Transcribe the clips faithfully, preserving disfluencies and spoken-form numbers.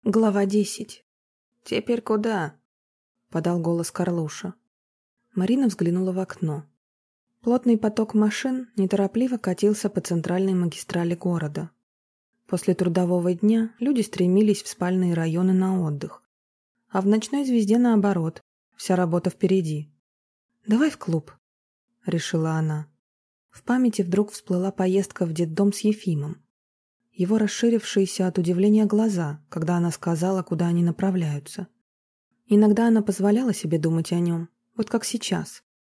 Глава десять. «Теперь куда?» — подал голос Карлуша. Марина взглянула в окно. Плотный поток машин неторопливо катился по центральной магистрали города. После трудового дня люди стремились в спальные районы на отдых. А в «Ночной звезде» наоборот, вся работа впереди. «Давай в клуб», — решила она. В памяти вдруг всплыла поездка в детдом с Ефимом. Его расширившиеся от удивления глаза, когда она сказала, куда они направляются. Иногда она позволяла себе думать о нем, вот как сейчас.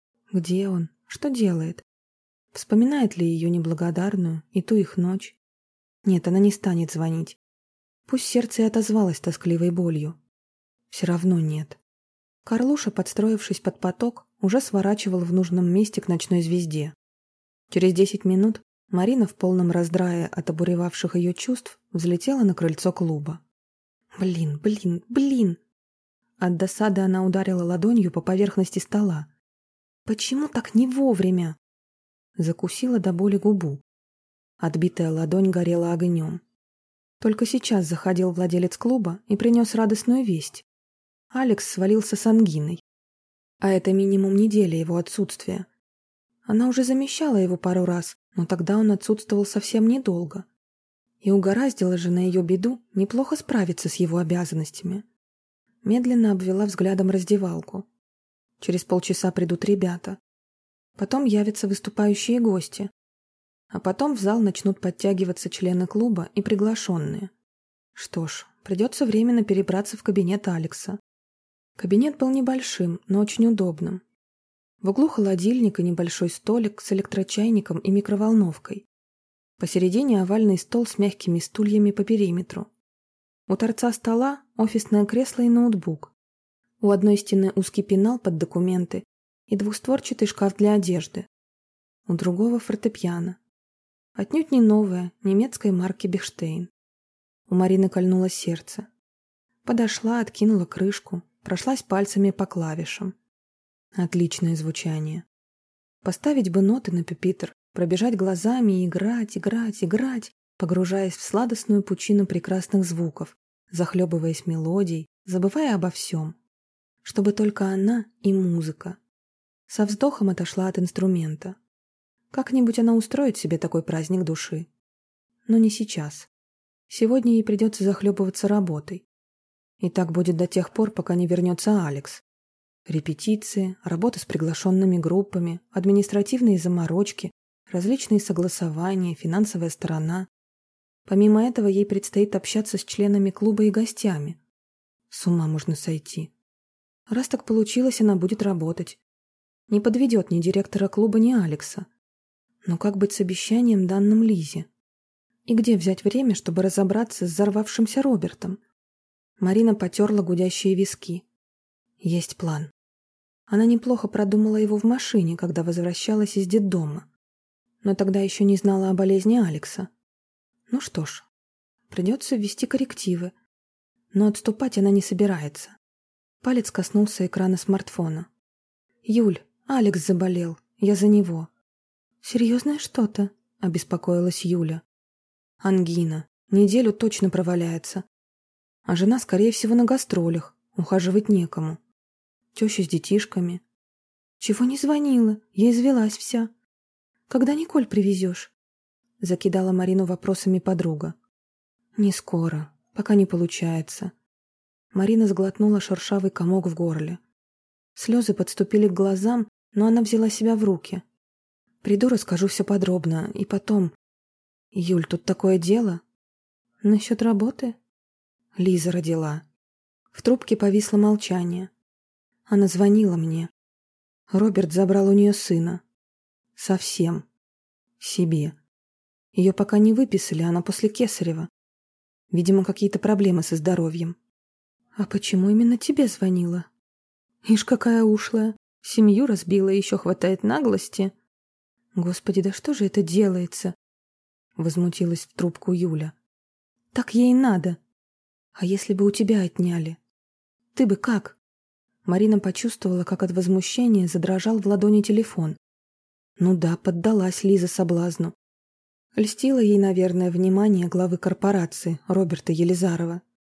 Где он? Что делает? Вспоминает ли ее неблагодарную и ту их ночь? Нет, она не станет звонить. Пусть сердце и отозвалось тоскливой болью. Все равно нет. Карлуша, подстроившись под поток, уже сворачивал в нужном месте к «Ночной звезде». Через десять минут Марина в полном раздрае от обуревавших ее чувств взлетела на крыльцо клуба. Блин, блин, блин! От досады она ударила ладонью по поверхности стола. Почему так не вовремя? Закусила до боли губу. Отбитая ладонь горела огнем. Только сейчас заходил владелец клуба и принес радостную весть. Алекс свалился с ангиной. А это минимум недели его отсутствия. Она уже замещала его пару раз, но тогда он отсутствовал совсем недолго. И угораздило же на ее беду неплохо справиться с его обязанностями. Медленно обвела взглядом раздевалку. Через полчаса придут ребята. Потом явятся выступающие гости. А потом в зал начнут подтягиваться члены клуба и приглашенные. Что ж, придется временно перебраться в кабинет Алекса. Кабинет был небольшим, но очень удобным. В углу холодильник и небольшой столик с электрочайником и микроволновкой. Посередине овальный стол с мягкими стульями по периметру. У торца стола офисное кресло и ноутбук. У одной стены узкий пенал под документы и двухстворчатый шкаф для одежды. У другого фортепиано. Отнюдь не новое, немецкой марки Бехштейн. У Марины кольнуло сердце. Подошла, откинула крышку, прошлась пальцами по клавишам. Отличное звучание. Поставить бы ноты на пюпитр, пробежать глазами и играть, играть, играть, погружаясь в сладостную пучину прекрасных звуков, захлебываясь мелодией, забывая обо всем. Чтобы только она и музыка. Со вздохом отошла от инструмента. Как-нибудь она устроит себе такой праздник души. Но не сейчас. Сегодня ей придется захлебываться работой. И так будет до тех пор, пока не вернется Алекс. Репетиции, работа с приглашенными группами, административные заморочки, различные согласования, финансовая сторона. Помимо этого, ей предстоит общаться с членами клуба и гостями. С ума можно сойти. Раз так получилось, она будет работать. Не подведет ни директора клуба, ни Алекса. Но как быть с обещанием, данным Лизе? И где взять время, чтобы разобраться с взорвавшимся Робертом? Марина потерла гудящие виски. Есть план. Она неплохо продумала его в машине, когда возвращалась из детдома. Но тогда еще не знала о болезни Алекса. Ну что ж, придется ввести коррективы. Но отступать она не собирается. Палец коснулся экрана смартфона. «Юль, Алекс заболел. Я за него». «Серьезное что-то?» — обеспокоилась Юля. «Ангина. Неделю точно проваляется. А жена, скорее всего, на гастролях. Ухаживать некому. Теща с детишками». «Чего не звонила? Я извелась вся. Когда Николь привезешь?» — закидала Марину вопросами подруга. «Не скоро. Пока не получается». Марина сглотнула шершавый комок в горле. Слезы подступили к глазам, но она взяла себя в руки. «Приду, расскажу все подробно. И потом... Юль, тут такое дело?» «Насчет работы?» Лиза родила. В трубке повисло молчание. Она звонила мне. Роберт забрал у нее сына. Совсем. Себе. Ее пока не выписали, она после Кесарева. Видимо, какие-то проблемы со здоровьем. А почему именно тебе звонила? Ишь, какая ушлая. Семью разбила, еще хватает наглости. Господи, да что же это делается? Возмутилась в трубку Юля. Так ей надо. А если бы у тебя отняли? Ты бы как? Марина почувствовала, как от возмущения задрожал в ладони телефон. Ну да, поддалась Лиза соблазну. Льстило ей, наверное, внимание главы корпорации Роберта Елизарова.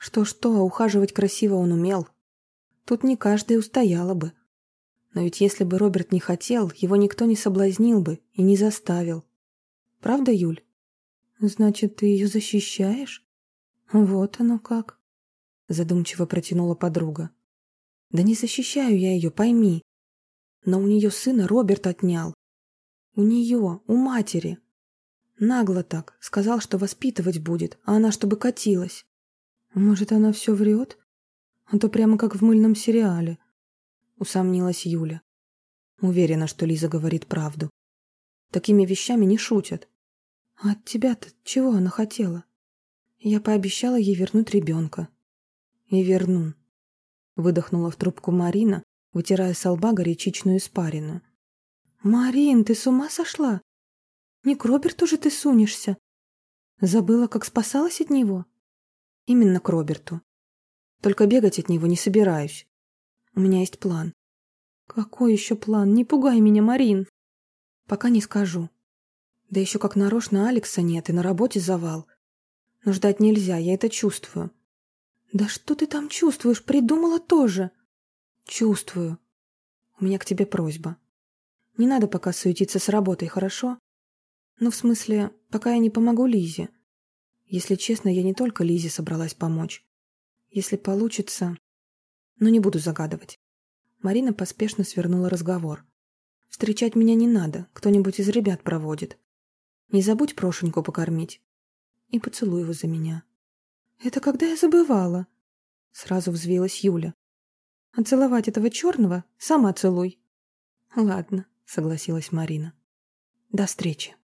Что-что, а ухаживать красиво он умел. Тут не каждая устояла бы. Но ведь если бы Роберт не хотел, его никто не соблазнил бы и не заставил. Правда, Юль? Значит, ты ее защищаешь? Вот оно как. Задумчиво протянула подруга. Да не защищаю я ее, пойми. Но у нее сына Роберт отнял. У нее, у матери. Нагло так. Сказал, что воспитывать будет, а она чтобы катилась. Может, она все врет? А то прямо как в мыльном сериале. Усомнилась Юля. Уверена, что Лиза говорит правду. Такими вещами не шутят. А от тебя-то чего она хотела? Я пообещала ей вернуть ребенка. И верну. Выдохнула в трубку Марина, вытирая со лба горячичную испарину. Марин, ты с ума сошла? Не к Роберту же ты сунешься? Забыла, как спасалась от него? Именно к Роберту. Только бегать от него не собираюсь. У меня есть план. Какой еще план? Не пугай меня, Марин. Пока не скажу. Да еще как нарочно Алекса нет, и на работе завал. Но ждать нельзя, я это чувствую. Да что ты там чувствуешь? Придумала тоже. Чувствую. У меня к тебе просьба. Не надо пока суетиться с работой, хорошо? Ну, в смысле, пока я не помогу Лизе. Если честно, я не только Лизе собралась помочь. Если получится... Но не буду загадывать. Марина поспешно свернула разговор. Встречать меня не надо, кто-нибудь из ребят проводит. Не забудь Прошеньку покормить. И поцелуй его за меня. Это когда я забывала? Сразу взвилась Юля. А целовать этого черного сама целуй. Ладно, согласилась Марина. До встречи.